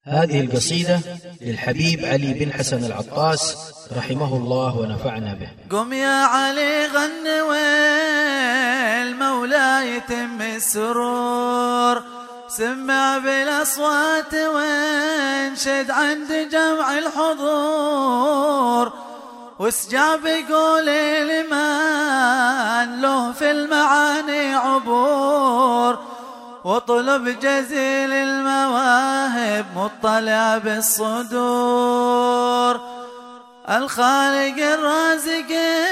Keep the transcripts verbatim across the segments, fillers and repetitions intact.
هذه القصيدة للحبيب علي بن حسن العطاس رحمه الله ونفعنا به. قم يا علي غن والمولى يتم السرور، سمع بالأصوات وانشد عند جمع الحضور، واسجاب قولي لمن له في المعاني عبور، وطلب جزيل المواهب مطلع بالصدور. الخالق الرازق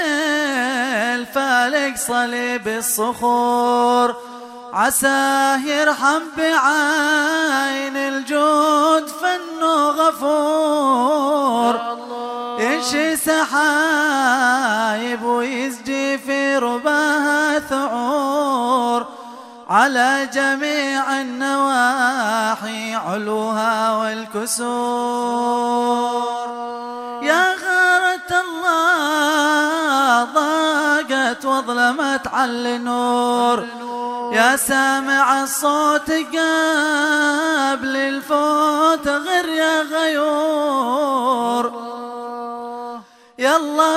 الفالق صليب الصخور، عساه يرحم بعين الجود فانه غفور، ينشي سحايب ويسجي في رباها ثعور، على جميع النواحي علوها والكسور. يا غارة الله ضاقت واظلمت على النور، يا سامع الصوت قبل الفوت غير يا غيور، يلا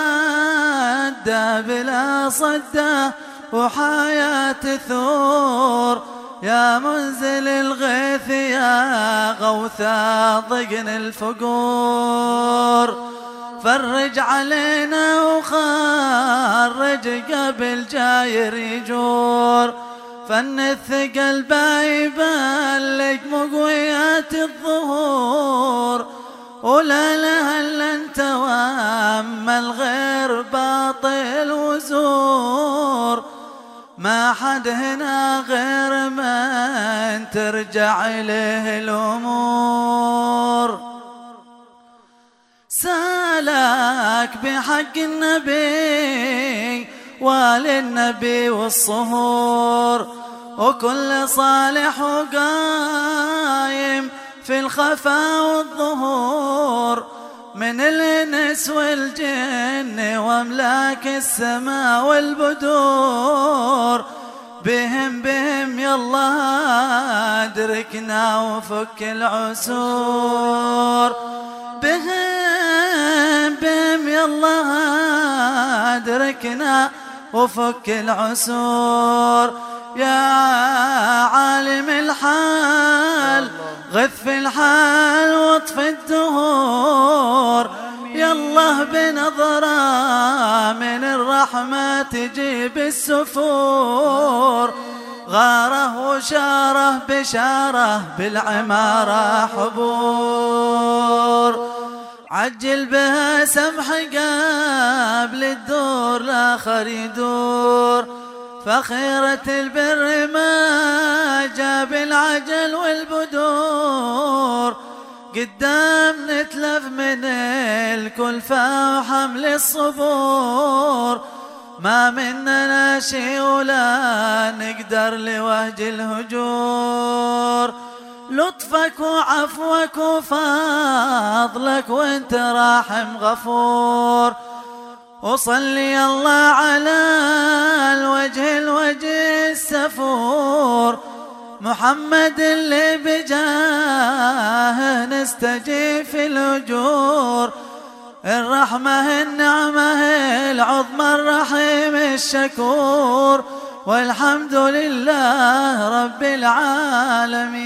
برده بلا صده وحياة ثور، يا منزل الغيث يا غوثا ضقن الفقور، فرج علينا وخرج قبل جاير يجور، فن الثقل بايبلق مقويات الظهور، ولا لها الا انت واما الغير باطل وزور، ما حد هنا غير من ترجع إليه الأمور. سالك بحق النبي وللنبي والصهور، وكل صالح وقايم في الخفا والظهور، من الإنس والجن وأملاك السماء والبدور، بهم بهم يلا أدركنا وفك العسور، بهم بهم يلا أدركنا وفك العسور. يا عالم الحال غث في الحال واطف الدهور، يالله بنظرة من الرحمة تجيب السفور، غاره وشاره بشاره بالعمارة حبور، عجل بها سمح قبل الدور الآخر يدور، فخيرة البر ما جاب العجل والبدور، قدام نتلف من الكلفة وحمل الصبور، ما مننا شي ولا نقدر لوهج الهجور، لطفك وعفوك وفضلك وانت راحم غفور، وصلي الله على الوجه الوجه السفور، محمد اللي بجاه نستجيب في الأجور، الرحمة النعمة العظمى الرحيم الشكور، والحمد لله رب العالمين.